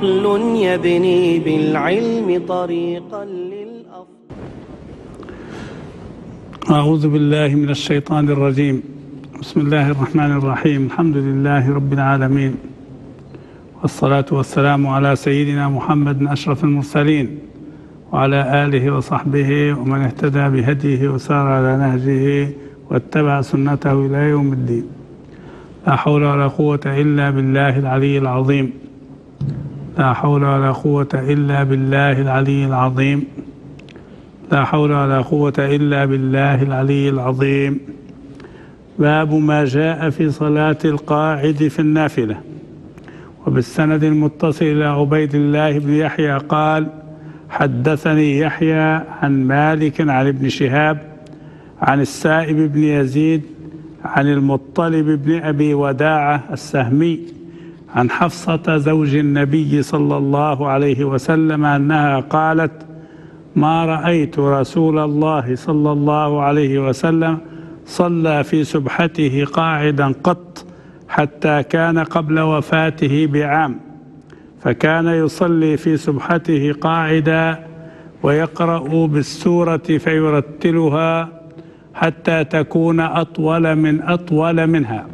عقل يبني بالعلم طريقا للأفضل. أعوذ بالله من الشيطان الرجيم. بسم الله الرحمن الرحيم. الحمد لله رب العالمين، والصلاة والسلام على سيدنا محمد أشرف المرسلين وعلى آله وصحبه ومن اهتدى بهديه وسار على نهجه واتبع سنته إلى يوم الدين. لا حول ولا قوة إلا بالله العلي العظيم. لا حول ولا قوة إلا بالله العلي العظيم. لا حول ولا قوة إلا بالله العلي العظيم. باب ما جاء في صلاة القاعد في النافلة. وبالسند المتصل إلى عبيد الله بن يحيى قال: حدثني يحيى عن مالك عن ابن شهاب عن السائب بن يزيد عن المطلب بن أبي وداعة السهمي عن حفصة زوج النبي صلى الله عليه وسلم أنها قالت: ما رأيت رسول الله صلى الله عليه وسلم صلى في سبحته قاعدا قط حتى كان قبل وفاته بعام، فكان يصلي في سبحته قاعدا ويقرأ بالسورة فيرتلها حتى تكون أطول منها.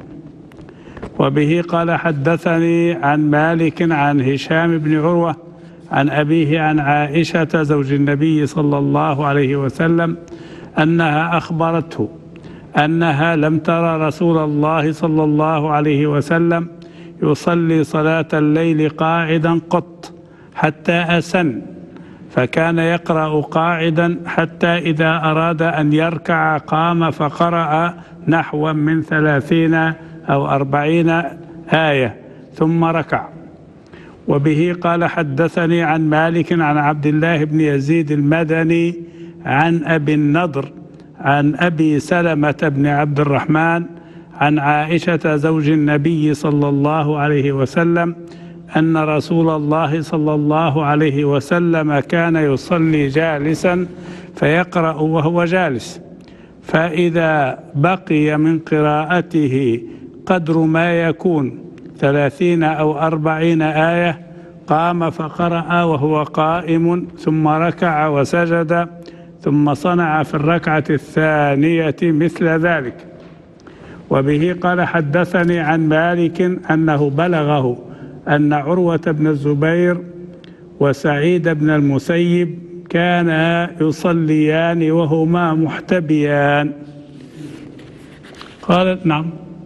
وبه قال: حدثني عن مالك عن هشام بن عروة عن أبيه عن عائشة زوج النبي صلى الله عليه وسلم أنها أخبرته أنها لم ترى رسول الله صلى الله عليه وسلم يصلي صلاة الليل قاعدا قط حتى أسن، فكان يقرأ قاعدا حتى إذا أراد أن يركع قام فقرأ نحو من 30 أو 40 آية ثم ركع. وبه قال: حدثني عن مالك عن عبد الله بن يزيد المدني عن أبي النضر عن أبي سلمة بن عبد الرحمن عن عائشة زوج النبي صلى الله عليه وسلم أن رسول الله صلى الله عليه وسلم كان يصلي جالسا فيقرأ وهو جالس، فإذا بقي من قراءته قدر ما يكون 30 أو 40 آية قام فقرأ وهو قائم ثم ركع وسجد، ثم صنع في الركعة الثانية مثل ذلك. وبه قال: حدثني عن مالك أنه بلغه أن عروة بن الزبير وسعيد بن المسيب كانا يصليان وهما محتبيان. قال: نعم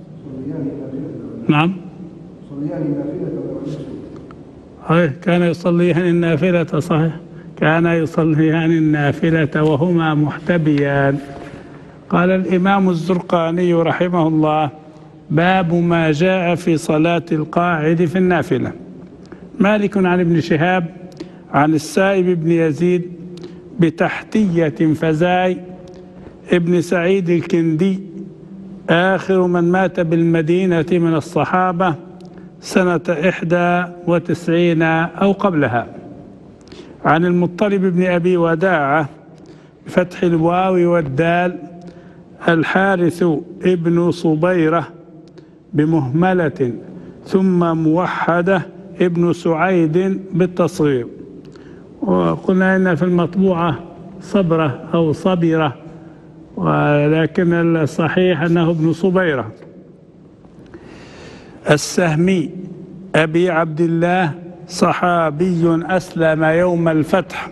كان يصليان النافلة. صحيح، كان يصليان النافلة وهما محتبيان. قال الإمام الزرقاني رحمه الله: باب ما جاء في صلاة القاعد في النافلة. مالك عن ابن شهاب عن السائب بن يزيد بتحتية فزاي ابن سعيد الكندي آخر من مات بالمدينة من الصحابة سنة 91 أو قبلها، عن المطلب بن أبي وداعة بفتح الواو والدال الحارث ابن صبيرة بمهملة ثم موحدة ابن سعيد بالتصغير. وقلنا إن في المطبوعة صبرة أو صبرة، ولكن الصحيح أنه ابن صبيرة السهمي أبي عبد الله، صحابي أسلم يوم الفتح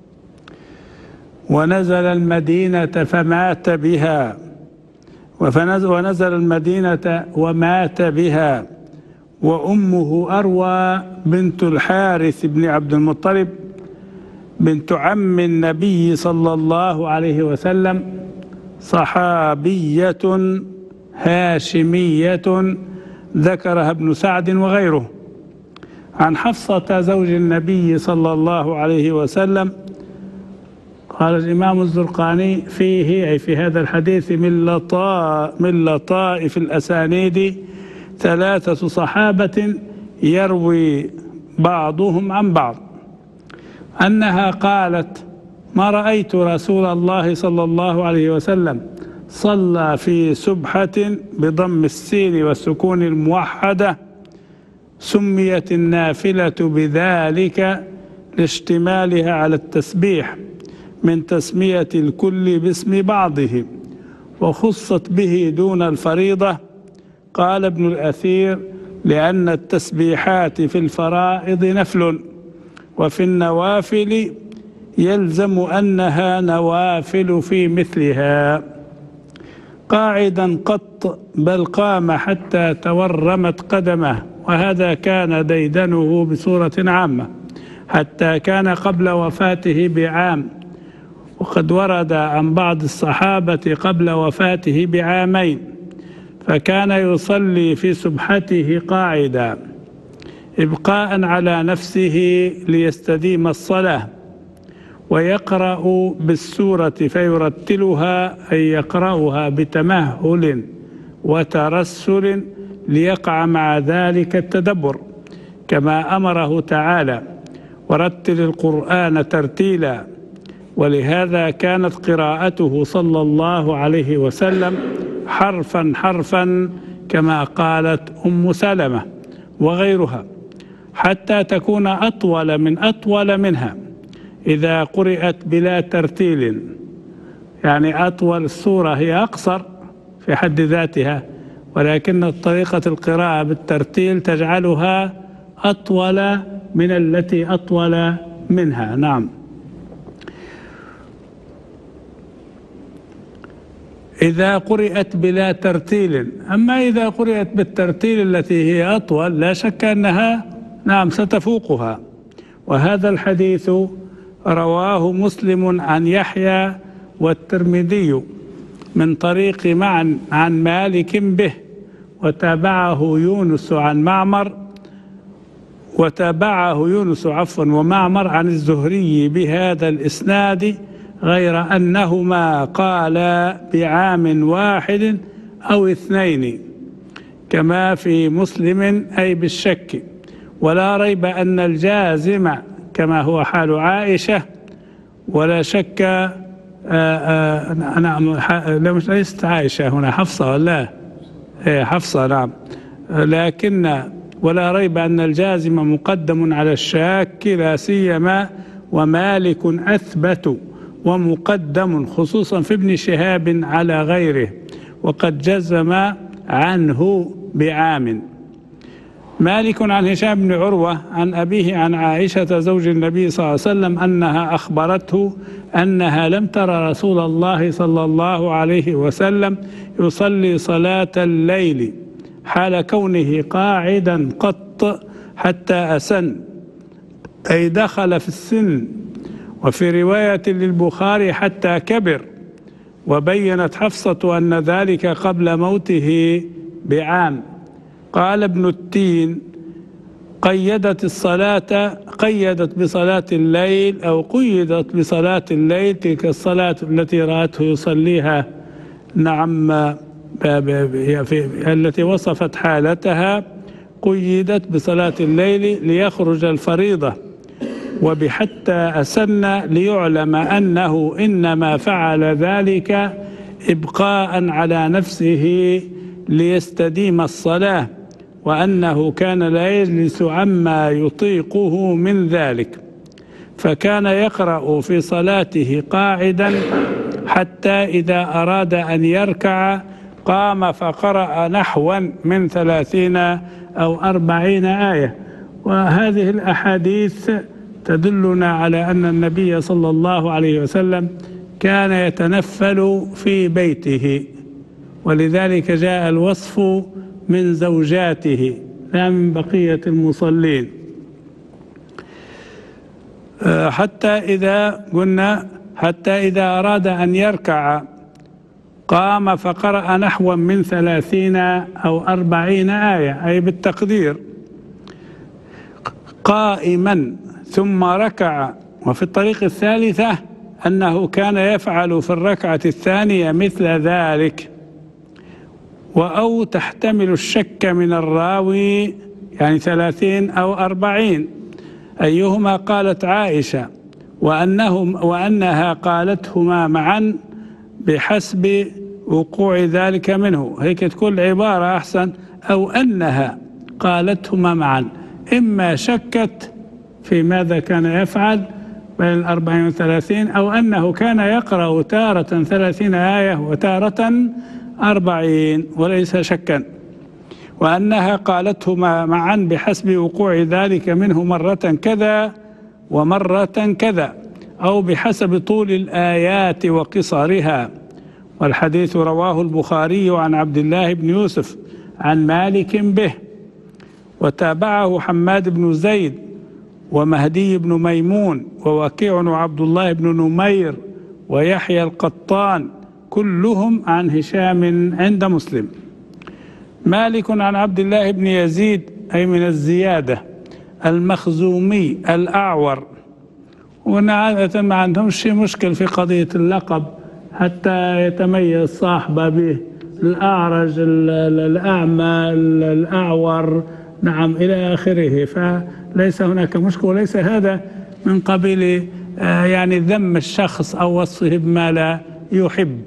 ونزل المدينة فمات بها، ونزل المدينة ومات بها، وأمه أروى بنت الحارث بن عبد المطلب بنت عم النبي صلى الله عليه وسلم، صحابية هاشمية ذكرها ابن سعد وغيره، عن حفصة زوج النبي صلى الله عليه وسلم. قال الإمام الزرقاني فيه أي في هذا الحديث من لطائف الأسانيد 3 صحابة يروي بعضهم عن بعض، أنها قالت: ما رأيت رسول الله صلى الله عليه وسلم صلى في سبحة بضم السين والسكون الموحدة سميت النافلة بذلك لاشتمالها على التسبيح من تسمية الكل باسم بعضه، وخصت به دون الفريضة. قال ابن الأثير: لأن التسبيحات في الفرائض نفل، وفي النوافل يلزم أنها نوافل في مثلها. قاعدا قط بل قام حتى تورمت قدمه، وهذا كان ديدنه بصورة عامة حتى كان قبل وفاته بعام، وقد ورد عن بعض الصحابة قبل وفاته بعامين، فكان يصلي في سبحته قاعدا إبقاء على نفسه ليستديم الصلاة، ويقرأ بالسورة فيرتلها، أي يقرأها بتمهل وترسل ليقع مع ذلك التدبر، كما أمره تعالى: ورتل القرآن ترتيلا. ولهذا كانت قراءته صلى الله عليه وسلم حرفا حرفا، كما قالت أم سلمة وغيرها، حتى تكون أطول منها إذا قرأت بلا ترتيل. يعني أطول السورة هي أقصر في حد ذاتها، ولكن طريقة القراءة بالترتيل تجعلها أطول من التي أطول منها. نعم. إذا قرأت بلا ترتيل. أما إذا قرأت بالترتيل التي هي أطول لا شك أنها ستفوقها. وهذا الحديث رواه مسلم عن يحيى والترمذي من طريق معن عن مالك به، وتابعه يونس ومعمر عن الزهري بهذا الإسناد، غير أنهما قالا بعام واحد أو 2 كما في مسلم، أي بالشك. ولا ريب أن الجازم كما هو حال عائشة، ولا شك ليست عائشة هنا، حفصة ولا حفصة، نعم. لكن ولا ريب أن الجازم مقدم على الشاك، لا سيما ومالك أثبت ومقدم خصوصا في ابن شهاب على غيره، وقد جزم عنه بعام. مالك عن هشام بن عروة عن أبيه عن عائشة زوج النبي صلى الله عليه وسلم أنها أخبرته أنها لم ترى رسول الله صلى الله عليه وسلم يصلي صلاة الليل حال كونه قاعدا قط حتى أسن، أي دخل في السن. وفي رواية للبخاري حتى كبر. وبينت حفصة أن ذلك قبل موته بعام. قال ابن التين: قيدت بصلاة الليل، أو قيدت بصلاة الليل تلك الصلاة التي رأته يصليها، نعم، التي وصفت حالتها، قيدت بصلاة الليل ليخرج الفريضة، وبحتى أسن ليعلم أنه إنما فعل ذلك إبقاء على نفسه ليستديم الصلاة، وأنه كان لا يجلس عما يطيقه من ذلك، فكان يقرأ في صلاته قاعدا حتى إذا أراد أن يركع قام فقرأ نحوا من 30 أو 40 آية. وهذه الأحاديث تدلنا على أن النبي صلى الله عليه وسلم كان يتنفل في بيته، ولذلك جاء الوصف من زوجاته لا من بقية المصلين. حتى إذا أراد أن يركع قام فقرأ نحو من 30 أو 40 آية، أي بالتقدير، قائما ثم ركع. وفي الطريق الثالثة أنه كان يفعل في الركعة الثانية مثل ذلك. أو تحتمل الشك من الراوي، يعني 30 أو 40 أيهما قالت عائشة، وأنها قالتهما معا بحسب وقوع ذلك منه. هيك تكون العبارة أحسن، أو أنها قالتهما معا، إما شكت في ماذا كان يفعل بين 40 و30، أو أنه كان يقرأ تارة 30 آية وتارة 40 وليس شكا، وأنها قالتهما معا بحسب وقوع ذلك منه مرة كذا ومرة كذا، أو بحسب طول الآيات وقصرها. والحديث رواه البخاري عن عبد الله بن يوسف عن مالك به، وتابعه حماد بن زيد ومهدي بن ميمون ووكيع وعبد الله بن نمير ويحيى القطان، كلهم عن هشام عند مسلم. مالك عن عبد الله بن يزيد أي من الزيادة المخزومي الأعور، وعادة ما عندهمش مشكل في قضية اللقب حتى يتميز صاحبه به، الأعرج الأعمى الأعور، نعم إلى آخره، فليس هناك مشكلة، وليس هذا من قبيل يعني ذم الشخص أو وصفه بما لا يحب.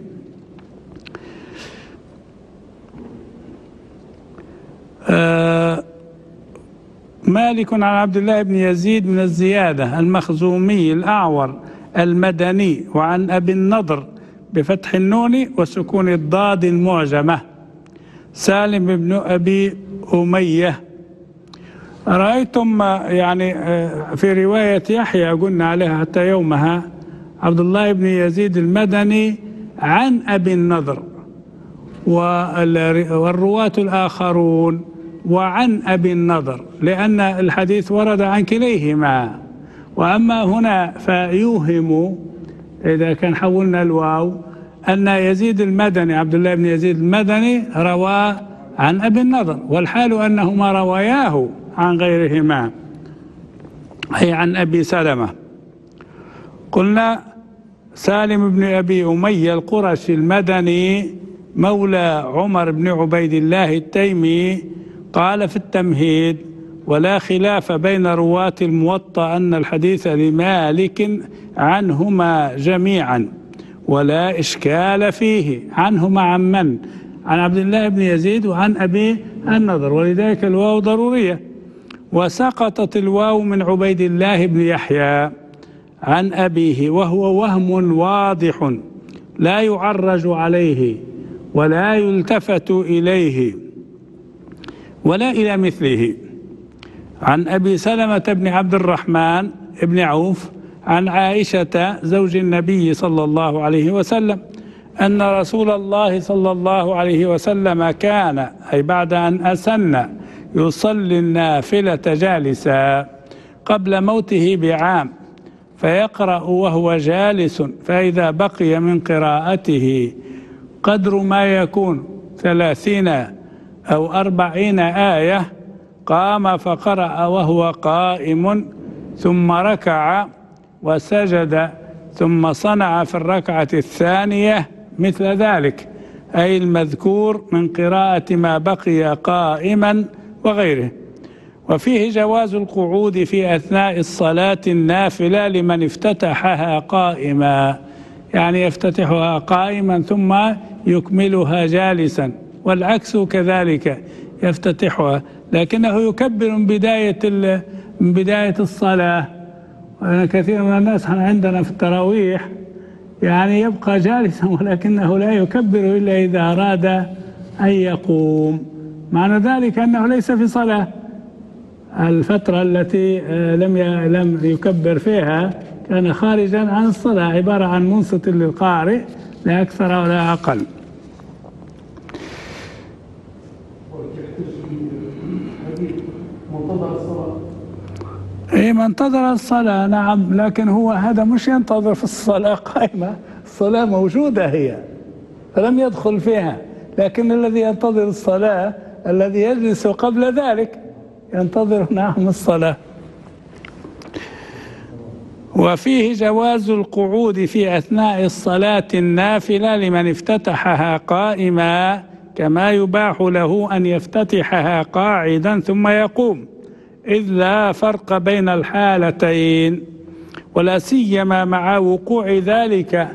مالك عن عبد الله بن يزيد من الزيادة المخزومي الأعور المدني، وعن أبي النضر بفتح النون وسكون الضاد المعجمة سالم بن أبي أمية. رأيتم يعني في رواية يحيى قلنا عليها حتى يومها عبد الله بن يزيد المدني عن أبي النضر، والرواة الآخرون وعن أبي النضر، لأن الحديث ورد عن كليهما. وأما هنا فيوهم إذا كان حولنا الواو أن يزيد المدني عبد الله بن يزيد المدني روى عن أبي النضر، والحال أنهما رواياه عن غيرهما أي عن أبي سلمة. قلنا سالم بن أبي أمية القرشي المدني مولى عمر بن عبيد الله التيمي قال في التمهيد: ولا خلاف بين رواة الموطأ أن الحديث لمالك عنهما جميعا ولا إشكال فيه. عنهما عن من؟ عن عبد الله بن يزيد وعن أبي النضر، ولذلك الواو ضرورية. وسقطت الواو من عبيد الله بن يحيى عن أبيه، وهو وهم واضح لا يعرج عليه ولا يلتفت إليه ولا إلى مثله. عن أبي سلمة بن عبد الرحمن بن عوف عن عائشة زوج النبي صلى الله عليه وسلم أن رسول الله صلى الله عليه وسلم كان أي بعد أن أسن يصلي النافلة جالسا قبل موته بعام، فيقرأ وهو جالس، فإذا بقي من قراءته قدر ما يكون 30 أو 40 آية قام فقرأ وهو قائم، ثم ركع وسجد، ثم صنع في الركعة الثانية مثل ذلك، أي المذكور من قراءة ما بقي قائما وغيره. وفيه جواز القعود في أثناء الصلاة النافلة لمن افتتحها قائما، يعني يفتتحها قائما ثم يكملها جالسا، والعكس كذلك يفتتحها، لكنه يكبر من بداية الصلاة. كثير من الناس عندنا في التراويح يعني يبقى جالسا ولكنه لا يكبر إلا إذا أراد أن يقوم، معنى ذلك أنه ليس في صلاة. الفترة التي لم يكبر فيها كان خارجا عن الصلاة، عبارة عن منصت للقارئ لا أكثر ولا أقل. إيه، منتظر الصلاة، نعم، لكن هو هذا مش ينتظر في الصلاة قائمة، الصلاة موجودة هي فلم يدخل فيها، لكن الذي ينتظر الصلاة الذي يجلس قبل ذلك ينتظر نعم الصلاة. وفيه جواز القعود في أثناء الصلاة النافلة لمن افتتحها قائما، كما يباح له أن يفتتحها قاعدا ثم يقوم، إذ لا فرق بين الحالتين، ولا سيما مع وقوع ذلك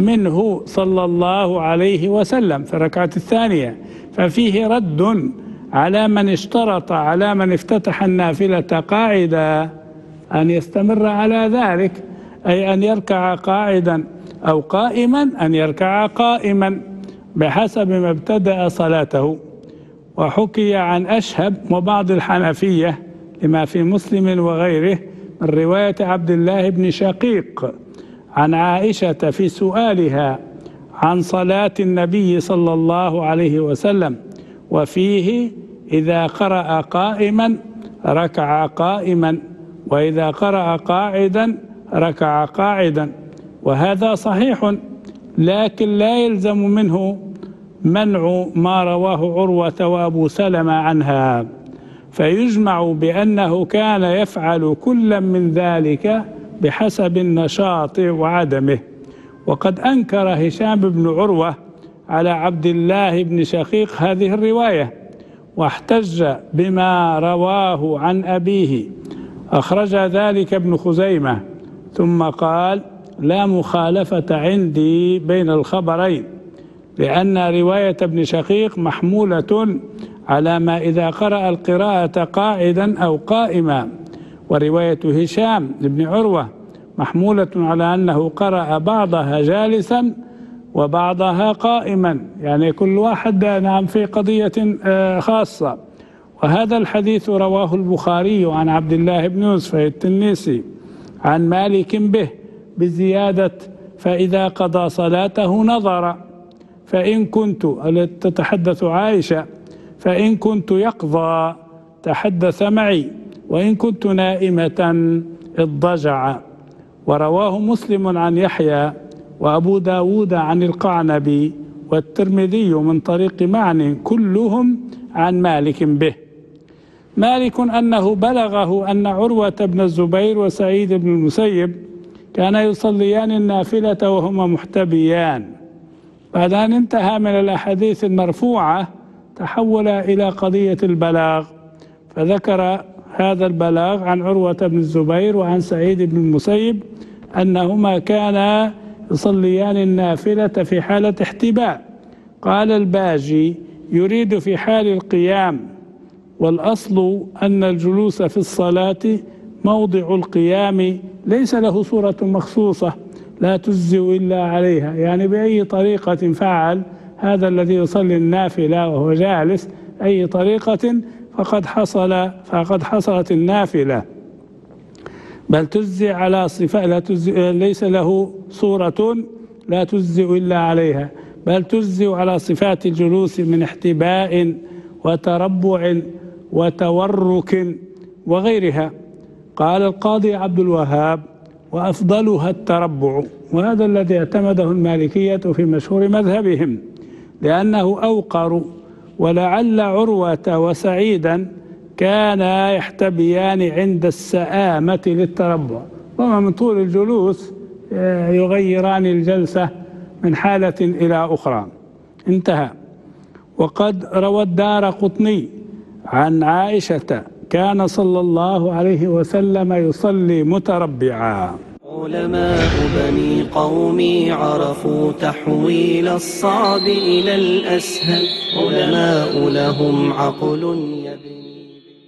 منه صلى الله عليه وسلم في الركعة الثانية، ففيه رد على من اشترط على من افتتح النافلة قاعدا أن يستمر على ذلك، أي أن يركع قاعدا أو قائما أن يركع قائما بحسب ما ابتدأ صلاته. وحكي عن أشهب وبعض الحنفية لما في مسلم وغيره من رواية عبد الله بن شقيق عن عائشة في سؤالها عن صلاة النبي صلى الله عليه وسلم، وفيه إذا قرأ قائما ركع قائما، وإذا قرأ قاعدا ركع قاعدا. وهذا صحيح، لكن لا يلزم منه منع ما رواه عروة وأبو سلمة عنها، فيجمع بأنه كان يفعل كل من ذلك بحسب النشاط وعدمه. وقد أنكر هشام بن عروة على عبد الله بن شقيق هذه الرواية، واحتج بما رواه عن أبيه، أخرج ذلك ابن خزيمة، ثم قال: لا مخالفة عندي بين الخبرين، لأن رواية ابن شقيق محمولة على ما إذا قرأ القراءة قاعدا أو قائما، ورواية هشام بن عروة محمولة على أنه قرأ بعضها جالسا وبعضها قائما، يعني كل واحد نعم في قضية خاصة. وهذا الحديث رواه البخاري عن عبد الله بن يوسف التنيسي عن مالك به بزيادة: فإذا قضى صلاته نظر، فإن كنت تتحدث عائشة فإن كنت يقضى تحدث معي، وإن كنت نائمة اضطجع. ورواه مسلم عن يحيى وأبو داود عن القعنبي والترمذي من طريق معن كلهم عن مالك به. مالك أنه بلغه أن عروة بن الزبير وسعيد بن المسيب كانا يصليان النافلة وهما محتبيان. بعد أن انتهى من الأحاديث المرفوعة تحول إلى قضية البلاغ، فذكر هذا البلاغ عن عروة بن الزبير وعن سعيد بن المسيب أنهما كانا يصليان النافلة في حالة احتباء. قال الباجي: يريد في حال القيام، والأصل أن الجلوس في الصلاة موضع القيام ليس له صورة مخصوصة لا تجزئ إلا عليها، يعني بأي طريقة فعل هذا الذي يصلي النافلة وهو جالس أي طريقة فقد حصلت النافلة، بل تجزئ على صفة ليس له صورة لا تجزئ إلا عليها، بل تجزئ على صفات الجلوس من احتباء وتربع وتورك وغيرها. قال القاضي عبد الوهاب: وأفضلها التربع، وهذا الذي اعتمده المالكية في مشهور مذهبهم لأنه أوقر. ولعل عروة وسعيدا كانا يحتبيان عند السآمة للتربع، وما من طول الجلوس يغيران الجلسة من حالة إلى أخرى. انتهى. وقد روى الدارقطني عن عائشة: كان صلى الله عليه وسلم يصلي متربعا. علماء بني قومي عرفوا تحويل الصعب إلى الأسهل، علماء لهم عقل يبني.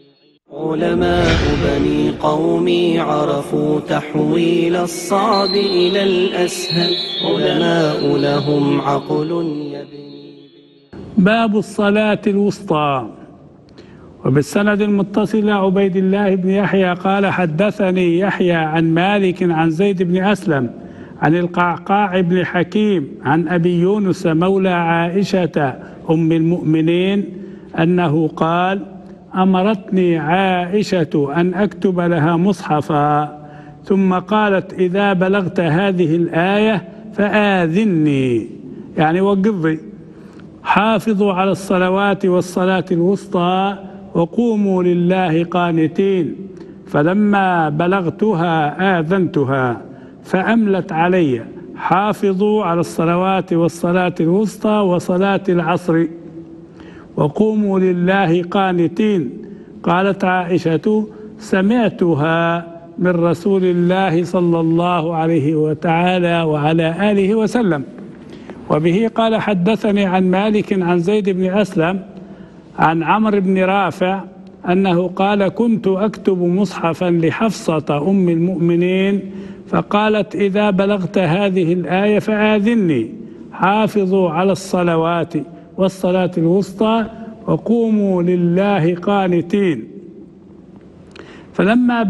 علماء بني قومي عرفوا تحويل الصعب إلى الأسهل، علماء لهم عقل يبني. باب الصلاة الوسطى. وبالسند المتصل عبيد الله بن يحيى قال: حدثني يحيى عن مالك عن زيد بن أسلم عن القعقاع بن حكيم عن أبي يونس مولى عائشة أم المؤمنين أنه قال: أمرتني عائشة أن أكتب لها مصحفا، ثم قالت: إذا بلغت هذه الآية فآذني، يعني وقضي: حافظوا على الصلوات والصلاة الوسطى وقوموا لله قانتين. فلما بلغتها آذنتها فأملت علي: حافظوا على الصلوات والصلاة الوسطى وصلاة العصر وقوموا لله قانتين. قالت عائشة: سمعتها من رسول الله صلى الله عليه وعلى آله وسلم. وبه قال: حدثني عن مالك عن زيد بن أسلم عن عمرو بن رافع أنه قال: كنت أكتب مصحفا لحفصة أم المؤمنين فقالت: إذا بلغت هذه الآية فآذني، حافظوا على الصلوات والصلاة الوسطى وقوموا لله قانتين. فلما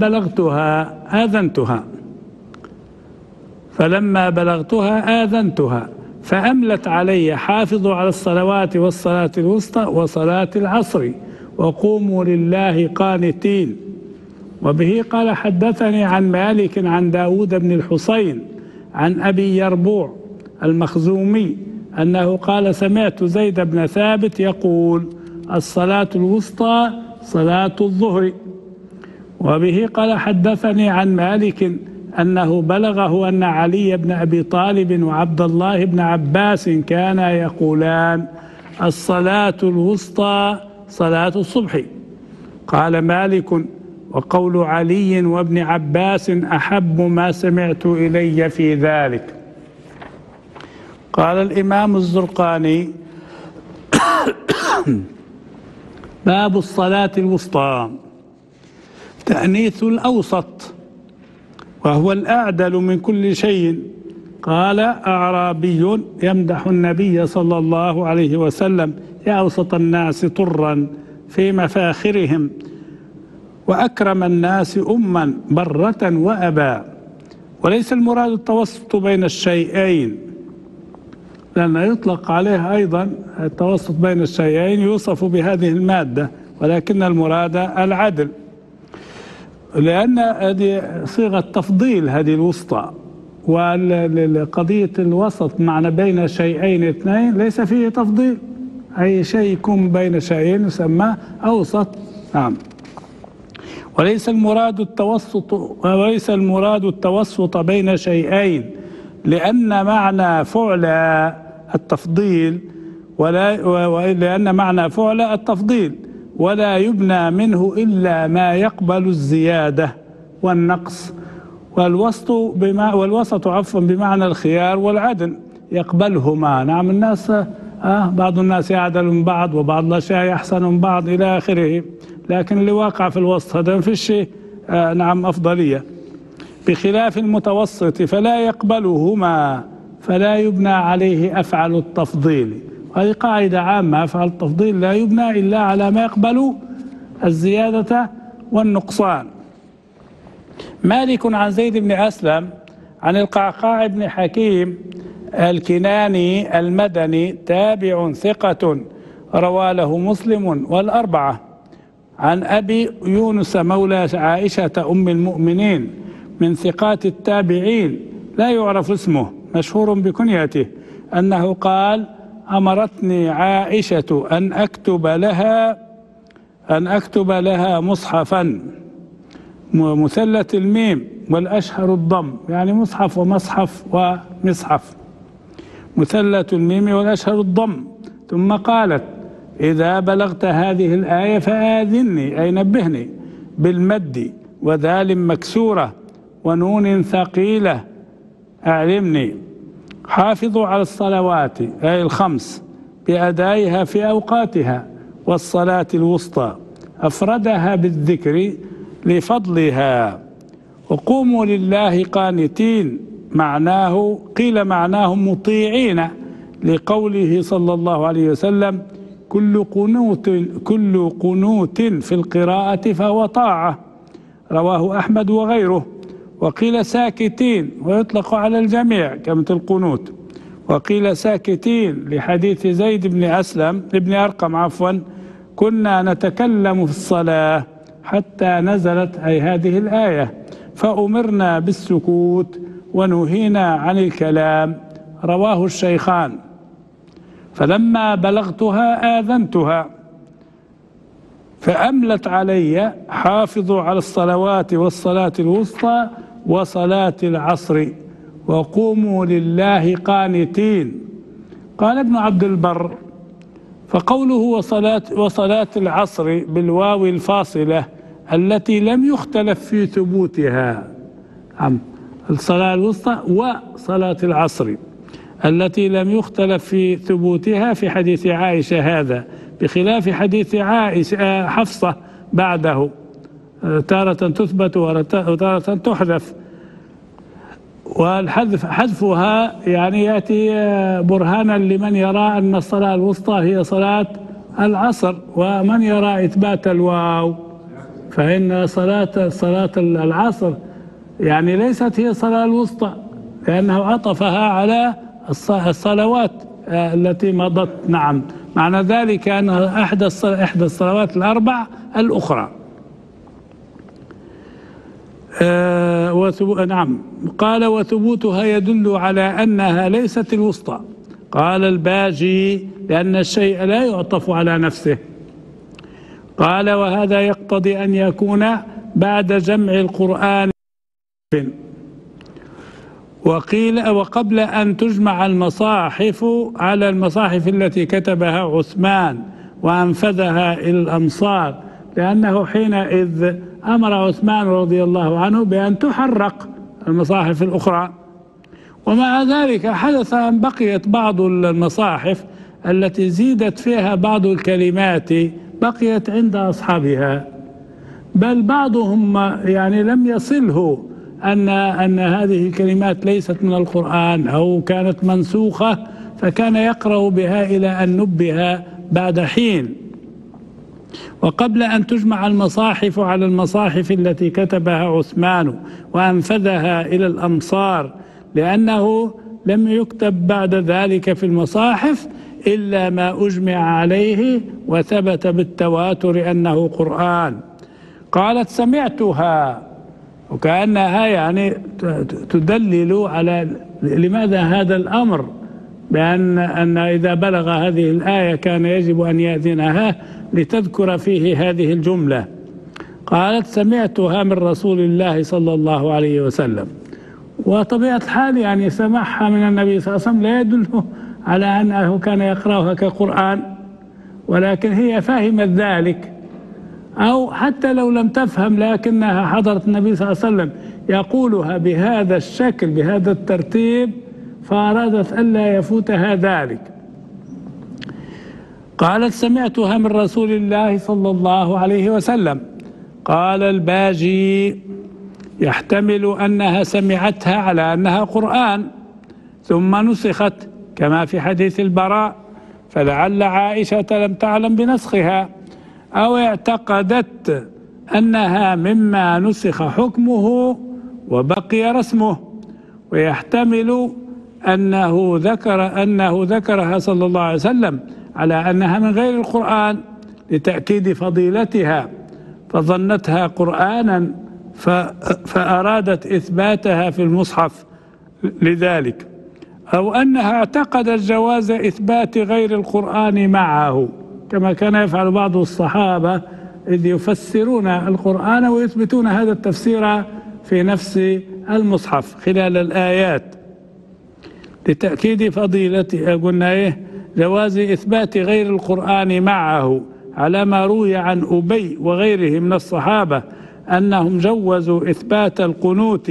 بلغتها آذنتها فأملت علي: حافظوا على الصلوات والصلاة الوسطى وصلاة العصر وقوموا لله قانتين. وبه قال: حدثني عن مالك عن داود بن الحصين عن أبي يربوع المخزومي أنه قال: سمعت زيد بن ثابت يقول: الصلاة الوسطى صلاة الظهر. وبه قال: حدثني عن مالك أنه بلغه أن علي بن أبي طالب وعبد الله بن عباس كانا يقولان: الصلاة الوسطى صلاة الصبح. قال مالك: وقول علي وابن عباس أحب ما سمعت إلي في ذلك. قال الإمام الزرقاني: باب الصلاة الوسطى. تأنيث الأوسط وهو الأعدل من كل شيء. قال أعرابي يمدح النبي صلى الله عليه وسلم: يا أوسط الناس طرا في مفاخرهم وأكرم الناس أما برة وأبا. وليس المراد التوسط بين الشيئين، لأن يطلق عليه أيضا التوسط بين الشيئين يوصف بهذه المادة، ولكن المراد العدل، لأن هذه صيغة تفضيل هذه الوسطى. وقضية الوسط معنى بين شيئين اثنين ليس فيه تفضيل، أي شيء يكون بين شيئين يسمى أوسط. نعم. وليس المراد التوسط بين شيئين، لأن معنى فعل التفضيل لأن معنى فعل التفضيل ولا يبنى منه إلا ما يقبل الزيادة والنقص. والوسط عفوا بمعنى الخيار والعدل يقبلهما. نعم. الناس بعض الناس يعدل من بعض، وبعض الأشياء يحسن من بعض إلى آخره، لكن اللي واقع في الوسط هذا في الشيء نعم أفضلية، بخلاف المتوسط فلا يقبلهما فلا يبنى عليه أفعل التفضيل. هذه قاعدة عامة: أفعل التفضيل لا يبنى إلا على ما يقبل الزيادة والنقصان. مالك عن زيد بن أسلم عن القعقاع بن حكيم الكناني المدني تابع ثقة روى له مسلم والأربعة، عن أبي يونس مولى عائشة أم المؤمنين من ثقات التابعين لا يعرف اسمه، مشهور بكنيته، أنه قال: أمرتني عائشة أن أكتب لها مصحفا مثلث الميم والأشهر الضم، يعني مصحف ومصحف ومصحف، مثلث الميم والأشهر الضم. ثم قالت: إذا بلغت هذه الآية فآذني، أي نبهني، بالمد وذال مكسورة ونون ثقيلة أعلمني. حافظوا على الصلوات أي الخمس بأدائها في أوقاتها، والصلاة الوسطى أفردها بالذكر لفضلها. وقوموا لله قانتين، قيل معناه مطيعين، لقوله صلى الله عليه وسلم: كل قنوت في القراءة فهو طاعة، رواه أحمد وغيره. وقيل ساكتين، ويطلق على الجميع كما القنوت. وقيل ساكتين لحديث زيد بن أرقم كنا نتكلم في الصلاة حتى نزلت أي هذه الآية، فأمرنا بالسكوت ونهينا عن الكلام، رواه الشيخان. فلما بلغتها آذنتها فأملت علي: حافظوا على الصلوات والصلاة الوسطى وصلاة العصر وقوموا لله قانتين. قال ابن عبد البر: فقوله وصلاة العصر بالواو الفاصلة التي لم يختلف في ثبوتها، الصلاة الوسطى وصلاة العصر التي لم يختلف في ثبوتها في حديث عائشة هذا، بخلاف حديث عائشة حفصة بعده، تارة تثبت وتارة تحذف، حذفها يعني يأتي برهانا لمن يرى أن الصلاة الوسطى هي صلاة العصر، ومن يرى إثبات الواو فإن صلاة العصر يعني ليست هي الصلاة الوسطى، لأنه عطفها على الصلوات التي مضت. نعم، معنى ذلك أنها إحدى الصلوات الأربع الأخرى. نعم، قال وثبوتها يدل على أنها ليست الوسطى. قال الباجي لأن الشيء لا يعطف على نفسه. قال وهذا يقتضي أن يكون بعد جمع القرآن، وقيل وقبل أن تجمع المصاحف على المصاحف التي كتبها عثمان وأنفذها إلى الأمصار، لأنه حينئذ أمر عثمان رضي الله عنه بأن تحرق المصاحف الأخرى. ومع ذلك حدث أن بقيت بعض المصاحف التي زيدت فيها بعض الكلمات بقيت عند أصحابها، بل بعضهم يعني لم يصله أن هذه الكلمات ليست من القرآن أو كانت منسوخة، فكان يقرأ بها إلى أن نبه بعد حين. وقبل أن تجمع المصاحف على المصاحف التي كتبها عثمان وأنفذها إلى الأمصار، لأنه لم يكتب بعد ذلك في المصاحف إلا ما أجمع عليه وثبت بالتواتر أنه قرآن. قالت سمعتها، وكأنها يعني تدلل على لماذا هذا الأمر، بأن إذا بلغ هذه الآية كان يجب أن يأذنها لتذكر فيه هذه الجملة. قالت سمعتها من رسول الله صلى الله عليه وسلم. وطبيعة الحال يعني سماعها من النبي صلى الله عليه وسلم لا يدل على أنه كان يقرأها كقرآن، ولكن هي فهمت ذلك، أو حتى لو لم تفهم لكنها حضرت النبي صلى الله عليه وسلم يقولها بهذا الشكل بهذا الترتيب، فأرادت ألا يفوتها ذلك. قالت سمعتها من رسول الله صلى الله عليه وسلم. قال الباجي يحتمل أنها سمعتها على أنها قرآن ثم نسخت كما في حديث البراء، فلعل عائشة لم تعلم بنسخها أو اعتقدت أنها مما نسخ حكمه وبقي رسمه. ويحتمل أنه ذكرها صلى الله عليه وسلم على أنها من غير القرآن لتأكيد فضيلتها فظنتها قرآنا فأرادت إثباتها في المصحف لذلك، أو أنها اعتقدت جواز إثبات غير القرآن معه كما كان يفعل بعض الصحابة إذ يفسرون القرآن ويثبتون هذا التفسير في نفس المصحف خلال الآيات لتأكيد فضيلته. قلنا جواز إثبات غير القرآن معه على ما روي عن أبي وغيره من الصحابة أنهم جوزوا إثبات القنوت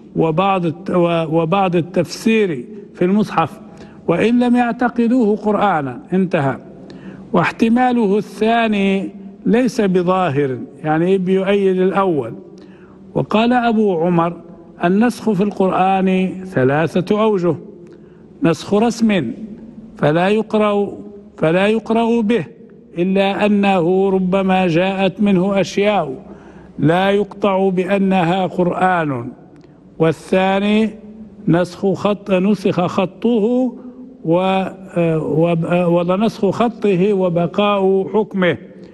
وبعض التفسير في المصحف وإن لم يعتقدوه قرآنا. انتهى. واحتماله الثاني ليس بظاهر، يعني بيؤيد الأول. وقال أبو عمر النسخ في القرآن 3 أوجه: نسخ رسم فلا يقرأ به، إلا أنه ربما جاءت منه أشياء لا يقطع بأنها قرآن. والثاني نسخ خطه ونسخ خطه وبقاء حكمه،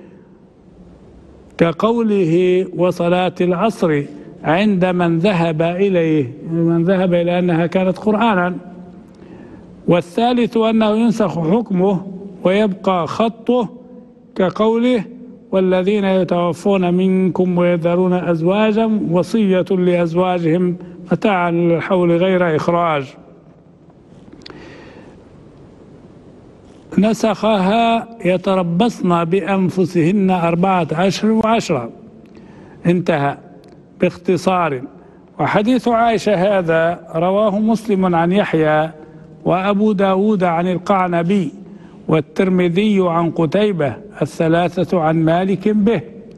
كقوله وصلاة العصر عند من ذهب إلى أنها كانت قرآنا. والثالث أنه ينسخ حكمه ويبقى خطه، كقوله والذين يتوفون منكم ويذرون أزواجا وصية لأزواجهم متاعا للحول غير إخراج. نسخها يتربصن بأنفسهن 14 و10. انتهى باختصار. وحديث عائشة هذا رواه مسلم عن يحيى وأبو داود عن القعنبي والترمذي عن قتيبة الثلاثة عن مالك به.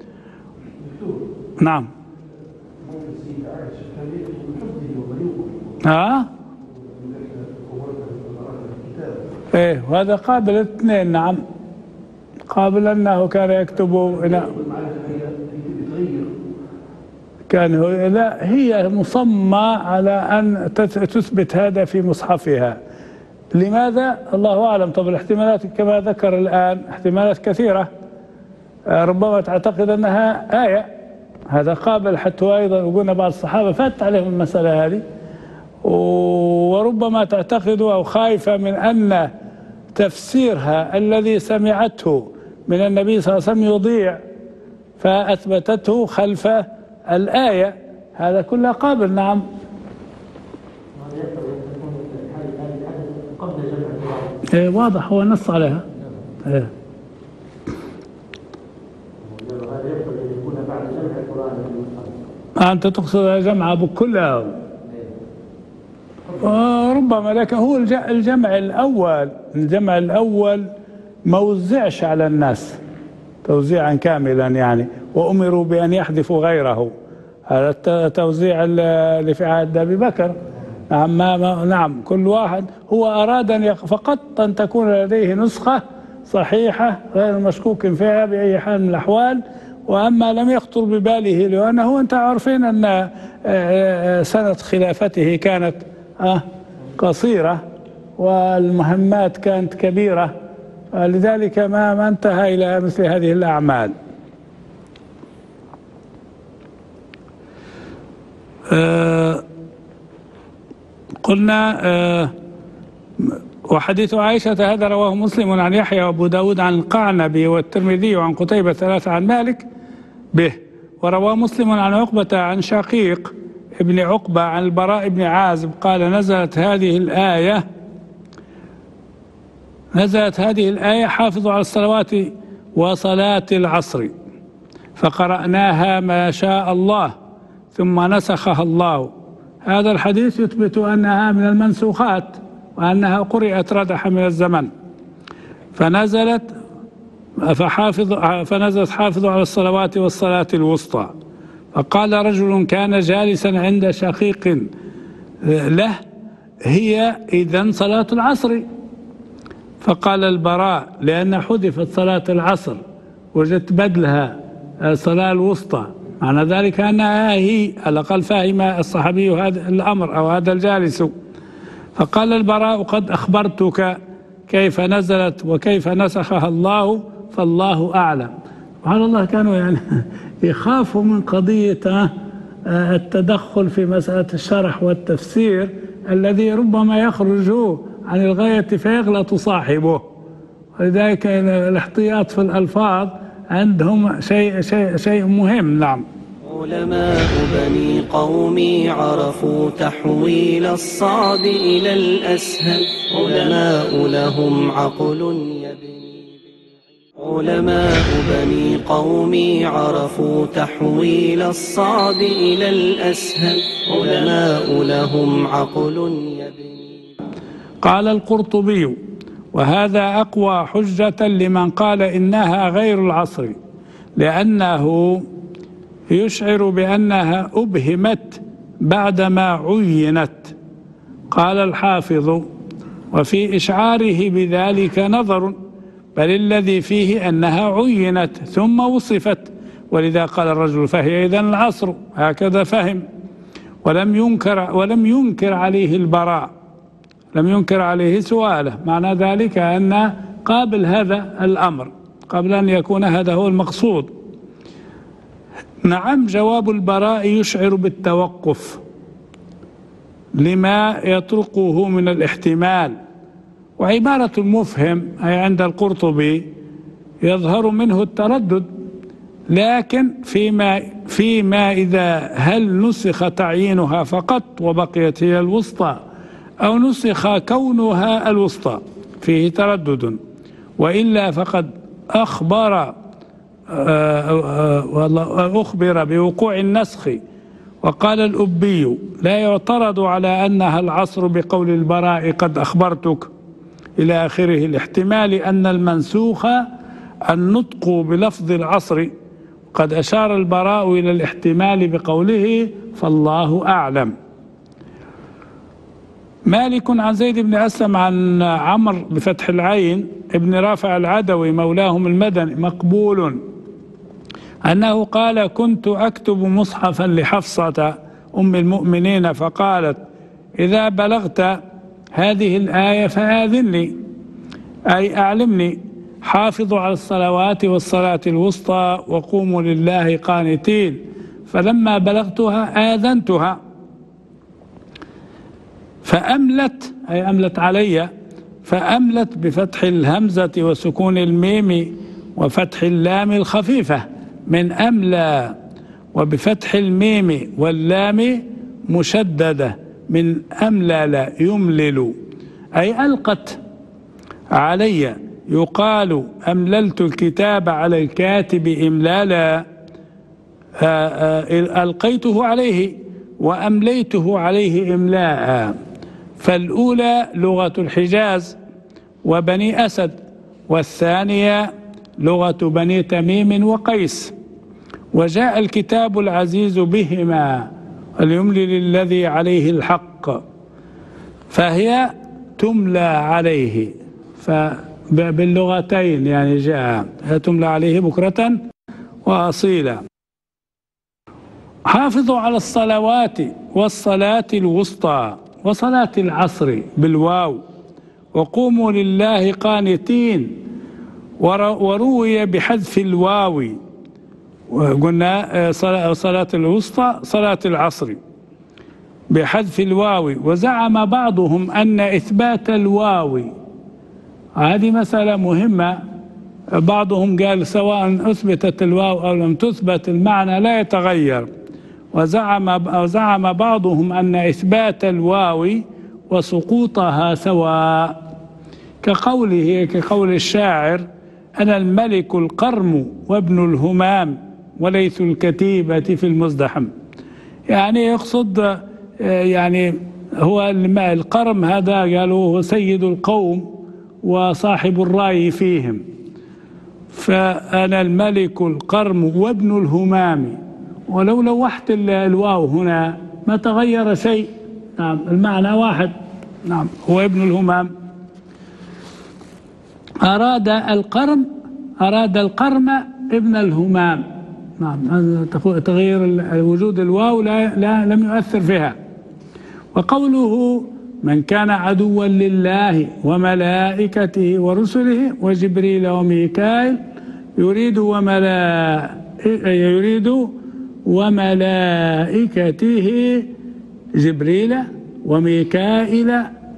نعم. ايه وهذا قابل الاثنين. نعم قابل أنه كان يكتب كان لا هي مصممة على أن تثبت هذا في مصحفها. لماذا؟ الله أعلم. طب الاحتمالات كما ذكر الآن احتمالات كثيرة، ربما تعتقد أنها آية، هذا قابل. حتى أيضا قلنا بعض الصحابة فات عليهم المسألة هذه، وربما تعتقد أو خايفة من أن تفسيرها الذي سمعته من النبي صلى الله عليه وسلم يضيع، فأثبتته خلف الآية. هذا كله قابل. نعم. إيه واضح، هو نص عليها. إيه. أنت تقصد جمع بكلها ربما، لكن هو الجمع الأول ما وزعش على الناس توزيعا كاملا يعني، وأمروا بأن يحذفوا غيره. هذا التوزيع اللي في عهد أبي بكر. نعم. نعم كل واحد هو أراد فقط أن تكون لديه نسخة صحيحة غير مشكوك فيها بأي حال من الأحوال. وأما لم يخطر بباله، لأنه أنت عارفين أن سنة خلافته كانت قصيرة والمهمات كانت كبيرة، لذلك ما انتهى إلى مثل هذه الأعمال. قلنا وحديث عائشة هذا رواه مسلم عن يحيى وأبو داود عن القعنبي والترمذي عن قتيبة ثلاثة عن مالك به. ورواه مسلم عن عقبة عن شقيق ابن عقبة عن البراء بن عازب قال نزلت هذه الآية حافظوا على الصلوات وصلاة العصر، فقرأناها ما شاء الله ثم نسخها الله. هذا الحديث يثبت أنها من المنسوخات وأنها قرأت ردحا من الزمن. فنزلت حافظوا على الصلوات والصلاة الوسطى. فقال رجل كان جالسا عند شقيق له هي إذن صلاة العصر. فقال البراء لأن حذفت صلاة العصر وجدت بدلها الصلاة الوسطى، معنى ذلك أنها هي. على الأقل فهم الصحابي هذا الأمر أو هذا الجالس. فقال البراء قد أخبرتك كيف نزلت وكيف نسخها الله فالله أعلم. سبحان الله، كانوا يعني يخافوا من قضية التدخل في مسألة الشرح والتفسير الذي ربما يخرج عن الغاية فيغلط صاحبه. ولذلك الاحتياط في الألفاظ عندهم شيء مهم. نعم. علماء بني قومي عرفوا تحويل الصعب إلى الأسهل، علماء لهم عقل يبني. علماء بني قومي عرفوا تحويل الصعب إلى الأسهل، علماء لهم عقل يبني. قال القرطبي وهذا أقوى حجة لمن قال إنها غير العصر، لأنه يشعر بأنها أبهمت بعدما عينت. قال الحافظ وفي إشعاره بذلك نظر، بل الذي فيه أنها عينت ثم وصفت، ولذا قال الرجل فهي إذن العصر، هكذا فهم. ولم ينكر عليه البراء، لم ينكر عليه سؤاله، معنى ذلك أن قابل هذا الأمر قبل أن يكون هذا هو المقصود. نعم، جواب البراء يشعر بالتوقف لما يطرقه من الاحتمال. وعبارة المفهم أي عند القرطبي يظهر منه التردد، لكن فيما إذا هل نسخ تعيينها فقط وبقيت هي الوسطى أو نسخ كونها الوسطى فيه تردد، وإلا فقد أخبر بوقوع النسخ. وقال الأبي لا يعترض على أنها العصر بقول البراء قد أخبرتك، إلى آخره. الاحتمال أن المنسوخ النطق بلفظ العصر. قد أشار البراء إلى الاحتمال بقوله فالله أعلم. مالك عن زيد بن أسلم عن عمرو بفتح العين ابن رافع العدوي مولاهم المدني مقبول أنه قال كنت أكتب مصحفا لحفصة أم المؤمنين فقالت إذا بلغت هذه الآية فآذني، أي أعلمني، حافظوا على الصلوات والصلاة الوسطى وقوموا لله قانتين. فلما بلغتها آذنتها فأملت، أي أملت علي، فأملت بفتح الهمزة وسكون الميم وفتح اللام الخفيفة من أملى، وبفتح الميم واللام مشددة من أملل يملل، أي ألقت علي. يقال أمللت الكتاب على الكاتب إملالا، ألقيته عليه وأمليته عليه إملاء. فالأولى لغة الحجاز وبني أسد، والثانية لغة بني تميم وقيس. وجاء الكتاب العزيز بهما وليملل الذي عليه الحق، فهي تملى عليه، فباللغتين يعني جاء تملى عليه بكرة وأصيلا. حافظوا على الصلوات والصلاة الوسطى وصلاة العصر بالواو، وقوموا لله قانتين، وروي بحذف الواو، قلنا صلاة الوسطى صلاة العصر بحذف الواو. وزعم بعضهم أن إثبات الواو، هذه مسألة مهمة، بعضهم قال سواء أثبتت الواو أو لم تثبت المعنى لا يتغير. وزعم بعضهم أن إثبات الواو وسقوطها سواء، كقول الشاعر أنا الملك القرم وابن الهمام وليث الكتيبة في المزدحم. يعني يقصد يعني هو القرم هذا قالوا هو سيد القوم وصاحب الرأي فيهم، فأنا الملك القرم وابن الهمام، ولو لوحت الواو هنا ما تغير شيء. نعم المعنى واحد، نعم هو ابن الهمام. أراد القرم ابن الهمام، نعم تغيير وجود الواو لم يؤثر فيها. وقوله من كان عدوا لله وملائكته ورسله وجبريل وميكائيل يريد وملائكته جبريل وميكائيل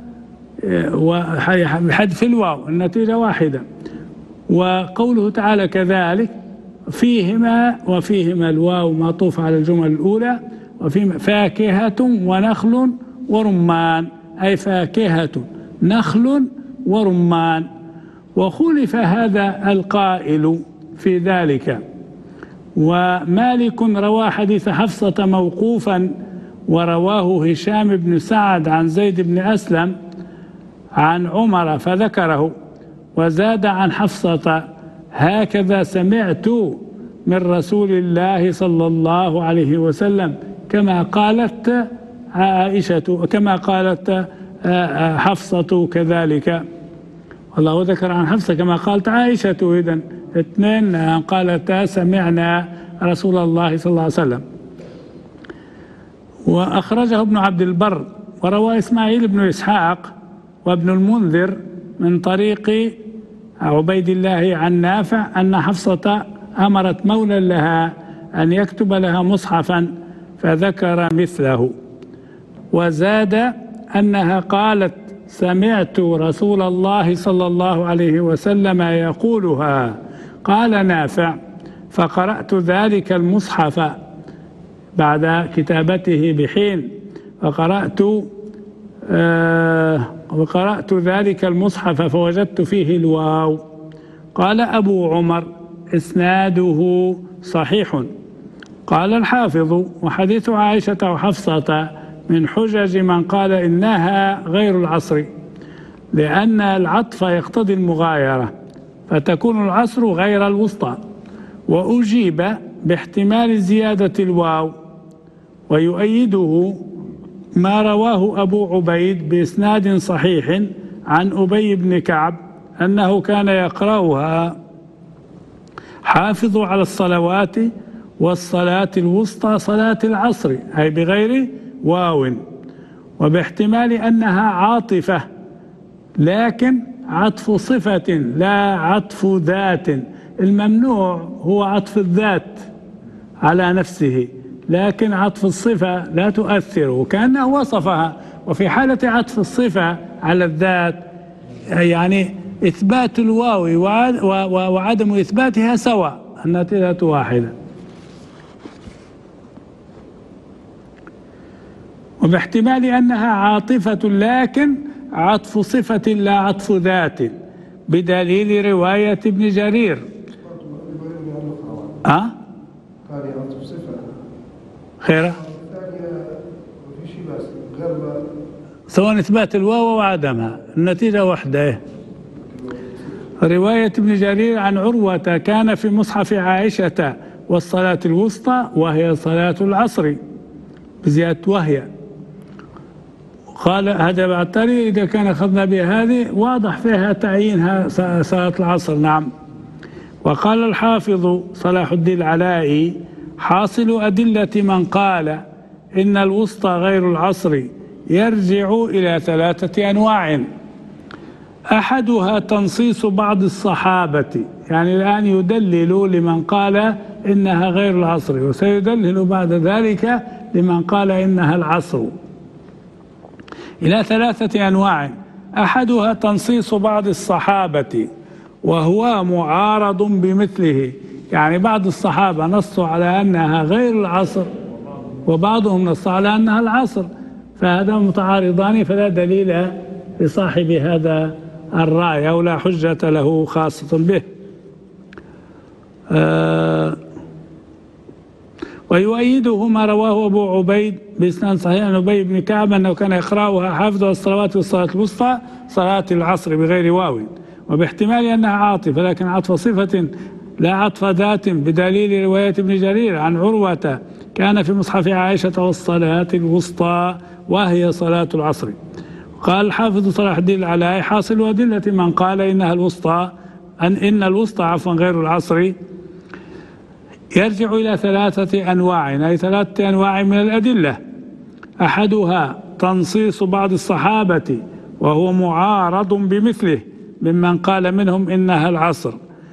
وحذف الواو النتيجة واحدة. وقوله تعالى كذلك وفيهما الواو معطوف على الجمل الأولى، وفيهما فاكهة ونخل ورمان، أي فاكهة نخل ورمان. وخلف هذا القائل في ذلك. ومالك روى حديث حفصة موقوفا، ورواه هشام بن سعد عن زيد بن أسلم عن عمر فذكره، وزاد عن حفصة هكذا سمعت من رسول الله صلى الله عليه وسلم، كما قالت عائشة، كما قالت حفصة كذلك. الله ذكر عن حفصة كما قالت عائشة، إذن اثنين قالتا سمعنا رسول الله صلى الله عليه وسلم. وأخرجه ابن عبد البر، وروى إسماعيل بن إسحاق وابن المنذر من طريق عبيد الله عن نافع أن حفصة أمرت مولى لها أن يكتب لها مصحفا فذكر مثله. وزاد أنها قالت سمعت رسول الله صلى الله عليه وسلم يقولها. قال نافع فقرأت ذلك المصحف بعد كتابته بحين، وقرأت ذلك المصحف فوجدت فيه الواو. قال أبو عمر إسناده صحيح. قال الحافظ وحديث عائشة وحفصة من حجج من قال إنها غير العصر، لأن العطف يقتضي المغايرة فتكون العصر غير الوسطى. وأجيب باحتمال زيادة الواو، ويؤيده ما رواه أبو عبيد بإسناد صحيح عن أبي بن كعب أنه كان يقرأها: حافظوا على الصلوات والصلاة الوسطى صلاة العصر، أي بغير واو. وباحتمال أنها عاطفة لكن عطف صفة لا عطف ذات. الممنوع هو عطف الذات على نفسه، لكن عطف الصفة لا تؤثر وكأنه وصفها. وفي حالة عطف الصفة على الذات يعني إثبات الواو وعدم إثباتها سواء، النتيجة واحدة. وباحتمال أنها عاطفة لكن عطف صفة لا عطف ذات، بدليل رواية ابن جرير. خيره سواء إثبات الواو وعدمها، النتيجة واحدة. رواية ابن جرير عن عروة: كان في مصحف عائشة والصلاة الوسطى وهي صلاة العصر بزيادة وهي. قال هذا بعد تالي إذا كان أخذنا بهذه واضح فيها تعيينها صلاة العصر. نعم. وقال الحافظ صلاح الدين العلائي: حاصل أدلة من قال إن الوسطى غير العصر يرجع إلى 3 أنواع. أحدها تنصيص بعض الصحابة، يعني الآن يدلل لمن قال إنها غير العصر، وسيدلل بعد ذلك لمن قال إنها العصر، إلى 3 أنواع. أحدها تنصيص بعض الصحابة وهو معارض بمثله، يعني بعض الصحابة نصوا على أنها غير العصر وبعضهم نص على أنها العصر، فهذا متعارضان، فلا دليل لصاحب هذا الرأي أو لا حجة له خاصة به. ويؤيده ما رواه أبو عبيد بإسناد صحيح عن أبي بن كعب أنه كان يقرأها: حافظوا على الصلوات والصلاة الوسطى صلاة العصر بغير واو. وباحتمال أنها عاطفة لكن عطف صفة لا عطف ذات، بدليل رواية ابن جرير عن عروة: كان في مصحف عائشة والصلاة الوسطى وهي صلاة العصر. قال الحافظ صلاح الدين العلائي: حاصل أدلة من قال إنها الوسطى إن الوسطى عفوا غير العصر يرجع إلى 3 أنواع، أي 3 أنواع من الأدلة. أحدها تنصيص بعض الصحابة وهو معارض بمثله ممن قال منهم إنها العصر،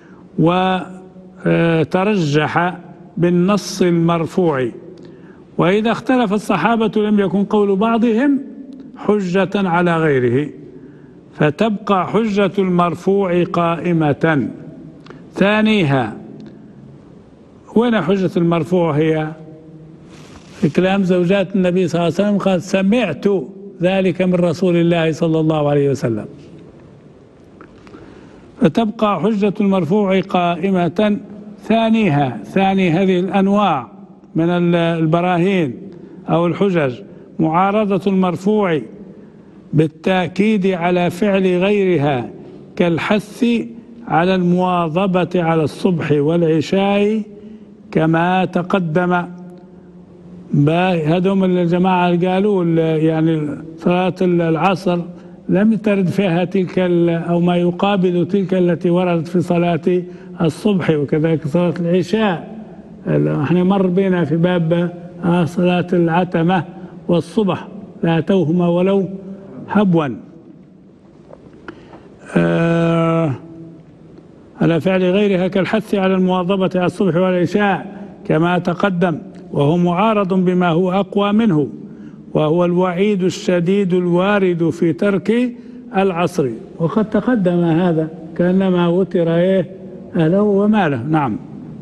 وترجح بالنص المرفوع. وإذا اختلف الصحابة لم يكن قول بعضهم حجة على غيره، فتبقى حجة المرفوع قائمة. ثانيها، وين حجة المرفوع؟ هي في كلام زوجات النبي صلى الله عليه وسلم، قال: سمعت ذلك من رسول الله صلى الله عليه وسلم. فتبقى حجة المرفوع قائمة. ثاني هذه الأنواع من البراهين أو الحجج معارضة المرفوع بالتأكيد على فعل غيرها كالحث على المواظبة على الصبح والعشاء كما تقدم. هذول الجماعة قالوا يعني صلاة العصر لم ترد فيها تلك أو ما يقابل تلك التي وردت في صلاة الصبح، وكذلك صلاة العشاء. احنا مر بنا في باب صلاة العتمة والصبح لا توهما ولو هبوا على فعل غيرها كالحث على المواظبة على الصبح والعشاء كما تقدم، وهو معارض بما هو أقوى منه، وهو الوعيد الشديد الوارد في ترك العصر. وقد تقدم هذا كأنما وتر أهله وماله. نعم.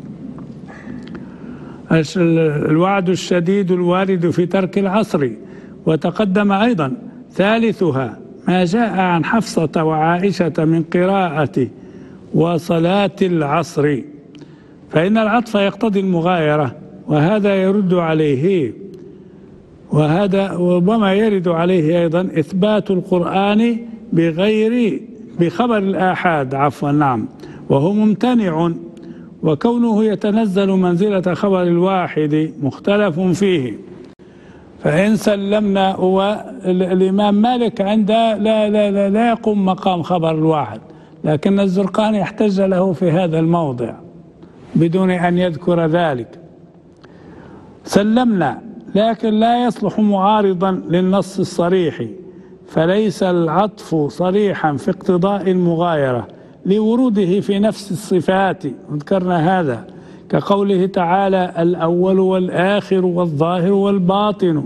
الوعد الشديد الوارد في ترك العصر. وتقدم أيضا ثالثها ما جاء عن حفصة وعائشة من قراءة وصلاة العصر، فإن العطف يقتضي المغايرة، وهذا يرد عليه، وهذا وما يرد عليه أيضا إثبات القرآن بخبر الآحاد عفوا نعم، وهو ممتنع، وكونه يتنزل منزلة خبر الواحد مختلف فيه. فإن سلمنا، والإمام مالك عنده لا يقوم مقام خبر الواحد، لكن الزرقاني احتج له في هذا الموضع بدون أن يذكر ذلك. سلمنا، لكن لا يصلح معارضا للنص الصريح، فليس العطف صريحا في اقتضاء المغايرة لوروده في نفس الصفات، ذكرنا هذا، كقوله تعالى الأول والآخر والظاهر والباطن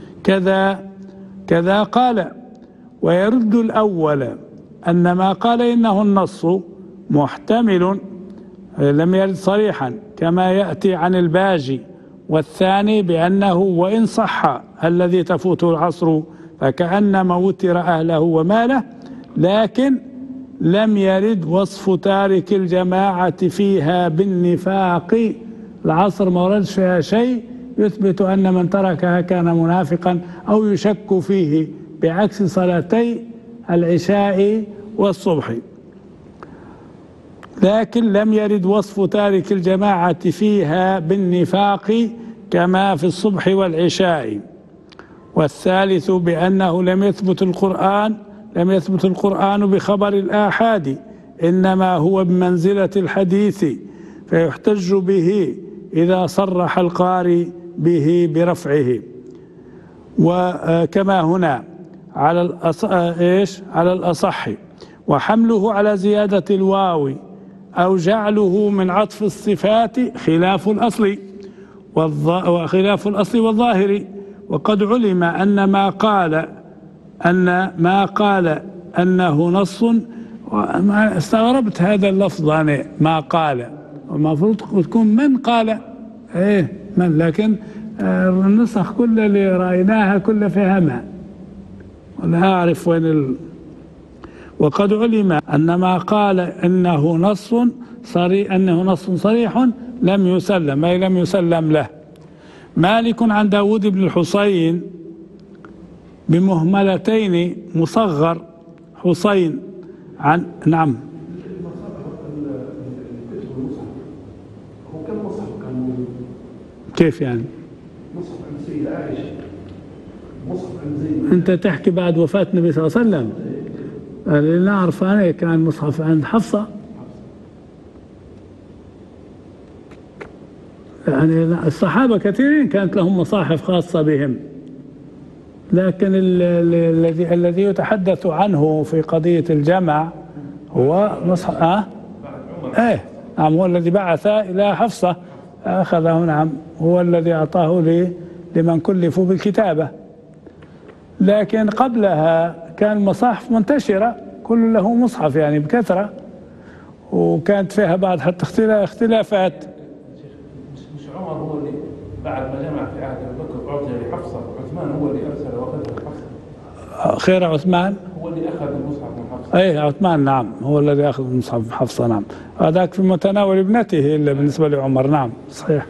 كذا قال. ويرد الأول أن ما قال إنه النص محتمل لم يرد صريحا كما يأتي عن الباجي، والثاني بأنه وإن صح الذي تفوته العصر فكأنما وتر أهله وماله، لكن لم يرد وصف تارك الجماعة فيها بالنفاق. العصر ما وردش فيها شيء يثبت أن من تركها كان منافقا أو يشك فيه، بعكس صلاتي العشاء والصبح. لكن لم يرد وصف تارك الجماعة فيها بالنفاق كما في الصبح والعشاء. والثالث بأنه لم يثبت القرآن بخبر الآحاد، إنما هو بمنزلة الحديث، فيحتج به إذا صرح القارئ به برفعه. وكما هنا على الأصح، وحمله على زيادة الواو أو جعله من عطف الصفات خلاف الأصل والظاهر. وقد علم أن ما قال أنه نص، استغربت هذا اللفظ أنا ما قال، المفروض تكون من قال من، لكن النسخ كل اللي رأيناها كل فيها ما، ولا أعرف وين وقد علم أن ما قال أنه نص صريح لم يسلم، أي لم يسلم له. مالك عن داود بن الحصين بمهملتين مصغر حسين عن نعم. كيف يعني؟ مصحف عن السيدة عائشة، مصحف عن زينب. أنت تحكي بعد وفاة النبي صلى الله عليه وسلم؟ اللي نعرف أنا كان مصحف عند حفصة، يعني الصحابة كثيرين كانت لهم مصاحف خاصة بهم، لكن الذي يتحدث عنه في قضية الجمع هو مصحف نعم، هو الذي بعث إلى حفصة أخذه، نعم، هو الذي أعطاه لمن كلفوا بالكتابة. لكن قبلها كان المصاحف منتشرة، كل له مصحف يعني بكثرة، وكانت فيها بعض حتى اختلافات. مش عمر هو اللي بعد ما جمع في عهد أبي بكر أعطي لحفصة، عثمان هو اللي أرسل وأخذها لحفصة. خير عثمان هو اللي أخذ المصحف من حفصة. عثمان نعم، هو الذي أخذ المصحف من حفصة، نعم، هذاك في متناول ابنته إلا بالنسبة لعمر، نعم صحيح.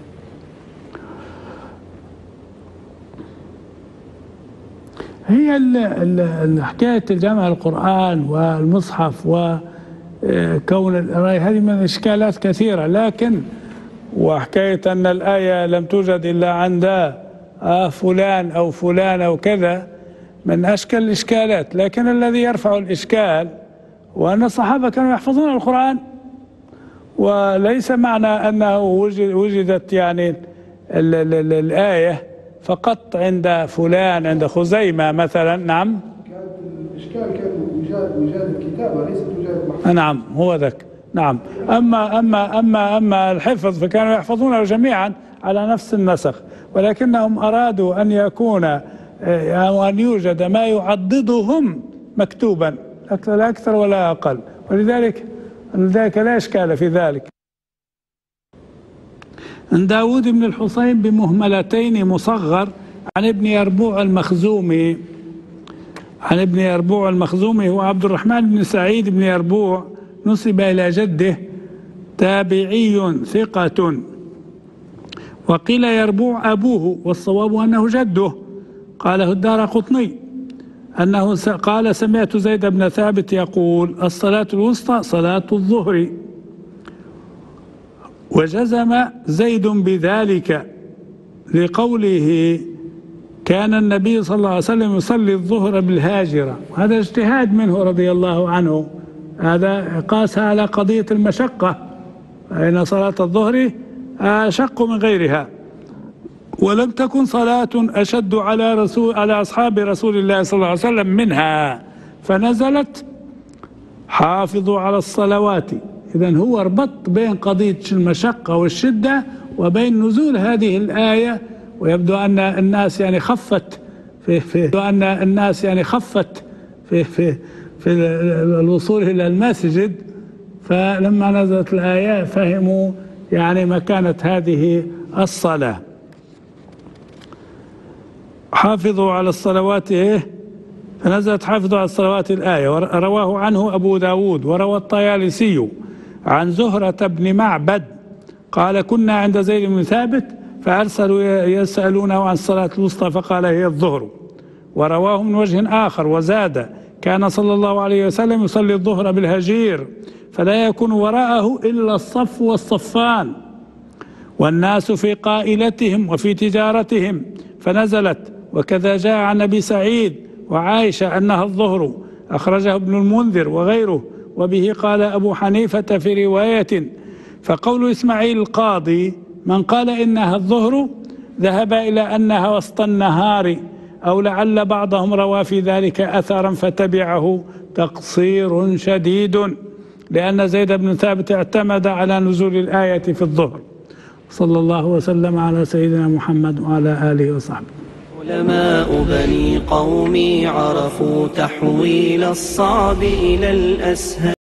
هي حكاية الجمع القرآن والمصحف وكون القراية هذه من إشكالات كثيرة، لكن وحكاية أن الآية لم توجد إلا عند فلان أو فلان أو كذا من أشكال الإشكالات، لكن الذي يرفع الإشكال وأن الصحابة كانوا يحفظون القرآن، وليس معنى أنه وجدت يعني الآية فقط عند فلان، عند خزيمة مثلا. نعم، كان الإشكال كان وجاد الكتابة ليست وجاد المحفظ. نعم هو ذاك، نعم. أما الحفظ فكانوا يحفظونه جميعا على نفس النسخ، ولكنهم أرادوا أن يكون أو أن يوجد ما يعضدهم مكتوبا، لا أكثر ولا أقل، ولذلك لا إشكال في ذلك. عن داود بن الحصين بمهملتين مصغر عن ابن يربوع المخزومي هو عبد الرحمن بن سعيد بن يربوع، نسب إلى جده، تابعي ثقة، وقيل يربوع أبوه، والصواب أنه جده، قاله الدارقطني. أنه قال سمعت زيد بن ثابت يقول الصلاة الوسطى صلاة الظهر، وجزم زيد بذلك لقوله كان النبي صلى الله عليه وسلم يصلي الظهر بالهاجرة. هذا اجتهاد منه رضي الله عنه، هذا قاسها على قضية المشقة، فإن صلاة الظهر أشق من غيرها، ولم تكن صلاة أشد على أصحاب رسول الله صلى الله عليه وسلم منها، فنزلت حافظوا على الصلوات. إذن هو ربط بين قضية المشقة والشدة وبين نزول هذه الآية، ويبدو أن الناس يعني خفت في الوصول إلى المسجد، فلما نزلت الآية فهموا يعني مكانة هذه الصلاة. حافظوا على الصلوات فنزلت حافظوا على الصلوات الآية. رواه عنه أبو داود وروى الطيالسي عن زهرة بن معبد قال كنا عند زيد بن ثابت فأرسلوا يسألونه عن الصلاة الوسطى فقال هي الظهر. ورواه من وجه آخر وزاد كان صلى الله عليه وسلم يصلي الظهر بالهجير فلا يكون وراءه إلا الصف والصفان والناس في قائلتهم وفي تجارتهم، فنزلت وكذا جاء عن أبي سعيد وعائشة أنها الظهر، أخرجه ابن المنذر وغيره، وبه قال أبو حنيفة في رواية. فقول إسماعيل القاضي من قال إنها الظهر ذهب إلى أنها وسط النهار، أو لعل بعضهم روى في ذلك أثرا فتبعه تقصير شديد، لأن زيد بن ثابت اعتمد على نزول الآية في الظهر. صلى الله وسلم على سيدنا محمد وعلى آله وصحبه. علماء بني قومي عرفوا تحويل الصعب إلى الأسهل.